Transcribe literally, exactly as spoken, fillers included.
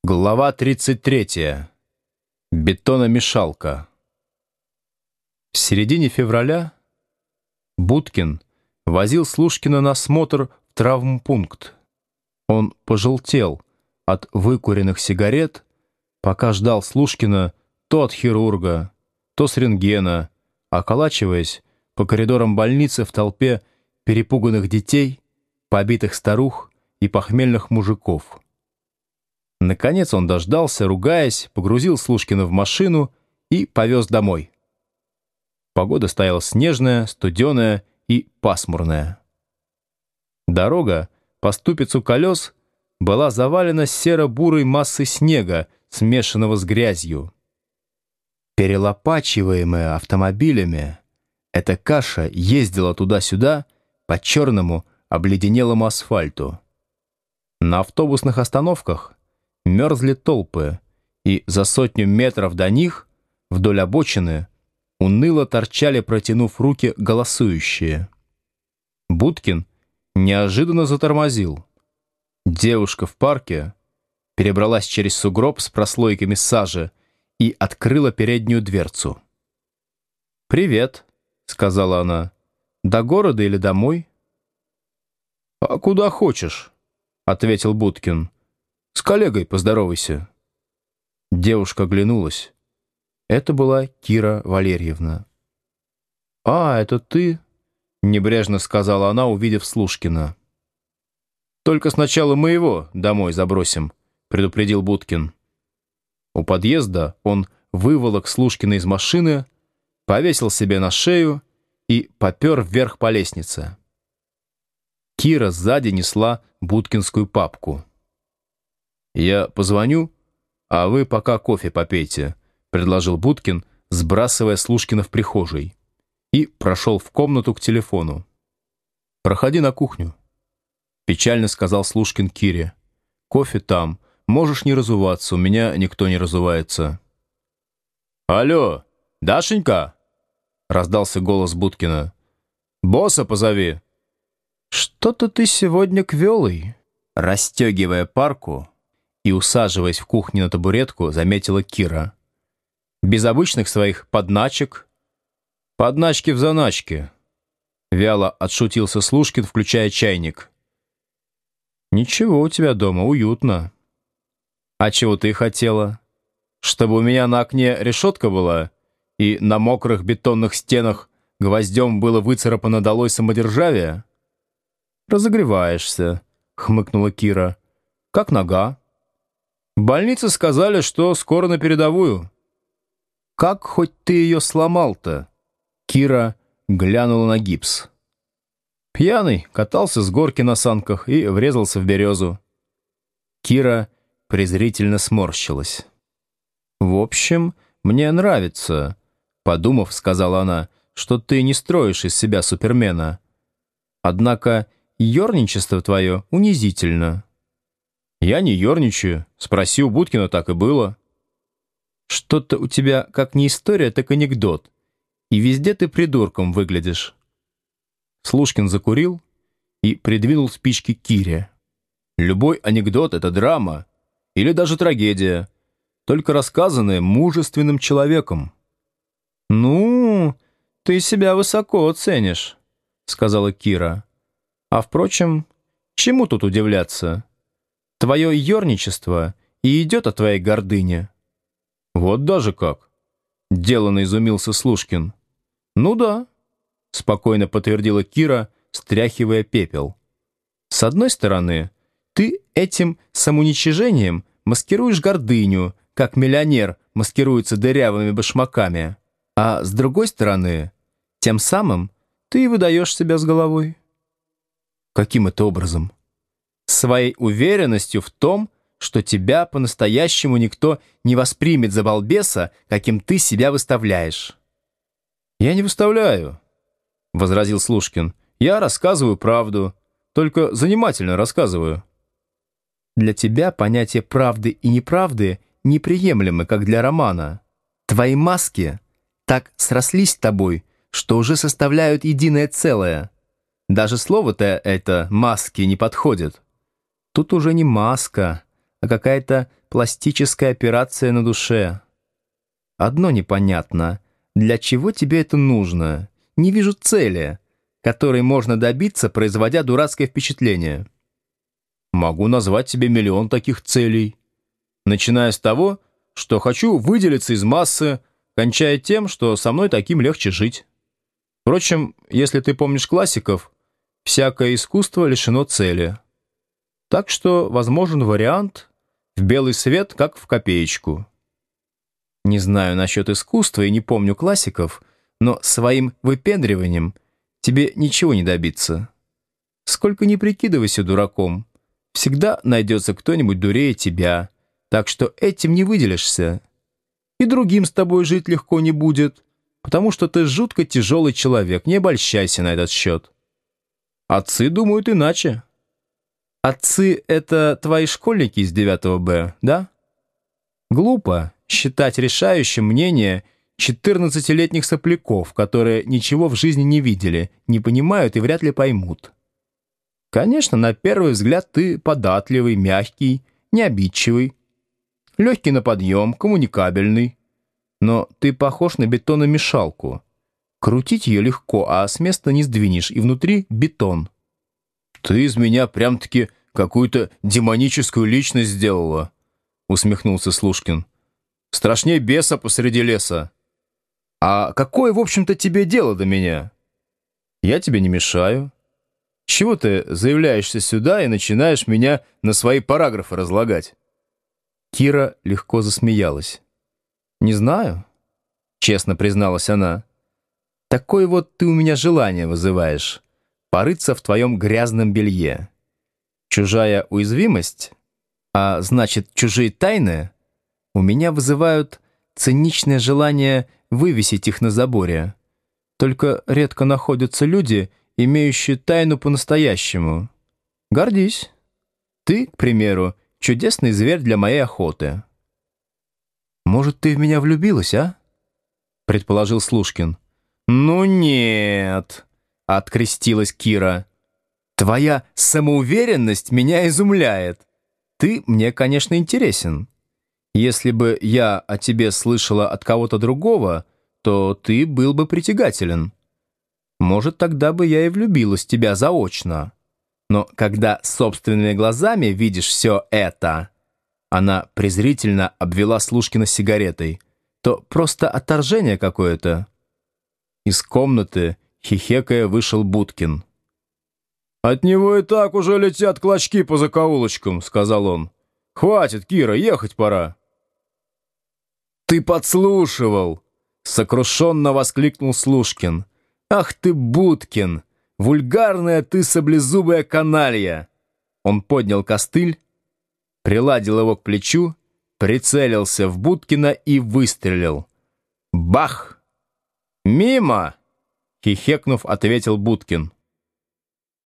Глава тридцать третья. Бетономешалка. В середине февраля Будкин возил Слушкина на осмотр в травмпункт. Он пожелтел от выкуренных сигарет, пока ждал Слушкина то от хирурга, то с рентгена, околачиваясь по коридорам больницы в толпе перепуганных детей, побитых старух и похмельных мужиков. Наконец он дождался, ругаясь, погрузил Слушкина в машину и повез домой. Погода стояла снежная, студеная и пасмурная. Дорога по ступицу колес была завалена серо-бурой массой снега, смешанного с грязью. Перелопачиваемая автомобилями, эта каша ездила туда-сюда по черному обледенелому асфальту. На автобусных остановках мерзли толпы, и за сотню метров до них, вдоль обочины, уныло торчали, протянув руки, голосующие. Будкин неожиданно затормозил. Девушка в парке перебралась через сугроб с прослойками сажи и открыла переднюю дверцу. «Привет», — сказала она. «До города или домой?» «А куда хочешь», — ответил Будкин. «С коллегой поздоровайся». Девушка оглянулась. Это была Кира Валерьевна. «А, это ты?» — небрежно сказала она, увидев Слушкина. «Только сначала мы его домой забросим», — предупредил Будкин. У подъезда он выволок Слушкина из машины, повесил себе на шею и попер вверх по лестнице. Кира сзади несла будкинскую папку. «Я позвоню, а вы пока кофе попейте», — предложил Будкин, сбрасывая Слушкина в прихожей, и прошел в комнату к телефону. «Проходи на кухню», — печально сказал Слушкин Кире. «Кофе там. Можешь не разуваться, у меня никто не разувается». «Алло, Дашенька?» — раздался голос Будкина. «Босса позови». «Что-то ты сегодня квелый», — расстегивая парку и усаживаясь в кухне на табуретку, заметила Кира. «Без обычных своих подначек». «Подначки в заначке», — вяло отшутился Слушкин, включая чайник. «Ничего у тебя дома, уютно». «А чего ты хотела? Чтобы у меня на окне решетка была, и на мокрых бетонных стенах гвоздем было выцарапано долой самодержавие?» «Разогреваешься», — хмыкнула Кира. «Как нога?» «В больнице сказали, что скоро на передовую». «Как хоть ты ее сломал-то?» Кира глянула на гипс. «Пьяный, катался с горки на санках и врезался в березу». Кира презрительно сморщилась. «В общем, мне нравится», — подумав, сказала она, «что ты не строишь из себя супермена. Однако ерничество твое унизительно». «Я не ерничаю. Спроси у Будкина, так и было». «Что-то у тебя как не история, так анекдот. И везде ты придурком выглядишь». Слушкин закурил и придвинул спички к Кире. «Любой анекдот — это драма или даже трагедия, только рассказанная мужественным человеком». «Ну, ты себя высоко ценишь», — сказала Кира. «А впрочем, чему тут удивляться? Твое ерничество и идет от твоей гордыни». «Вот даже как!» — деланно изумился Слушкин. «Ну да», — спокойно подтвердила Кира, стряхивая пепел. «С одной стороны, ты этим самоуничижением маскируешь гордыню, как миллионер маскируется дырявыми башмаками, а с другой стороны, тем самым ты и выдаешь себя с головой». «Каким это образом?» «Своей уверенностью в том, что тебя по-настоящему никто не воспримет за балбеса, каким ты себя выставляешь». «Я не выставляю», — возразил Слушкин. «Я рассказываю правду, только занимательно рассказываю». «Для тебя понятие правды и неправды неприемлемы, как для романа. Твои маски так срослись с тобой, что уже составляют единое целое. Даже слово-то это «маски» не подходит. Тут уже не маска, а какая-то пластическая операция на душе. Одно непонятно. Для чего тебе это нужно? Не вижу цели, которой можно добиться, производя дурацкое впечатление. Могу назвать тебе миллион таких целей. Начиная с того, что хочу выделиться из массы, кончая тем, что со мной таким легче жить. Впрочем, если ты помнишь классиков, всякое искусство лишено цели. Так что возможен вариант в белый свет, как в копеечку. Не знаю насчет искусства и не помню классиков, но своим выпендриванием тебе ничего не добиться. Сколько ни прикидывайся дураком, всегда найдется кто-нибудь дурее тебя, так что этим не выделишься. И другим с тобой жить легко не будет, потому что ты жутко тяжелый человек, не обольщайся на этот счет. Отцы думают иначе. Отцы — это твои школьники из девятого Б, да? Глупо считать решающим мнение четырнадцатилетних сопляков, которые ничего в жизни не видели, не понимают и вряд ли поймут. Конечно, на первый взгляд ты податливый, мягкий, необидчивый, легкий на подъем, коммуникабельный. Но ты похож на бетономешалку. Крутить ее легко, а с места не сдвинешь, и внутри бетон. «Ты из меня прям-таки какую-то демоническую личность сделала», — усмехнулся Слушкин. «Страшней беса посреди леса. А какое, в общем-то, тебе дело до меня? Я тебе не мешаю. Чего ты заявляешься сюда и начинаешь меня на свои параграфы разлагать?» Кира легко засмеялась. «Не знаю», — честно призналась она. «Такое вот ты у меня желание вызываешь — порыться в твоем грязном белье. Чужая уязвимость, а значит, чужие тайны, у меня вызывают циничное желание вывесить их на заборе. Только редко находятся люди, имеющие тайну по-настоящему. Гордись. Ты, к примеру, чудесный зверь для моей охоты». «Может, ты в меня влюбилась, а?» — предположил Слушкин. «Ну нет», — открестилась Кира. «Твоя самоуверенность меня изумляет. Ты мне, конечно, интересен. Если бы я о тебе слышала от кого-то другого, то ты был бы притягателен. Может, тогда бы я и влюбилась в тебя заочно. Но когда собственными глазами видишь все это...» Она презрительно обвела Слушкина сигаретой. «То просто отторжение какое-то». Из комнаты, хихекая, вышел Будкин. «От него и так уже летят клочки по закоулочкам», — сказал он. «Хватит, Кира, ехать пора». «Ты подслушивал!» — сокрушенно воскликнул Слушкин. «Ах ты, Будкин! Вульгарная ты саблезубая каналья!» Он поднял костыль, приладил его к плечу, прицелился в Будкина и выстрелил. Бах! «Мимо!» — хихекнув, ответил Будкин.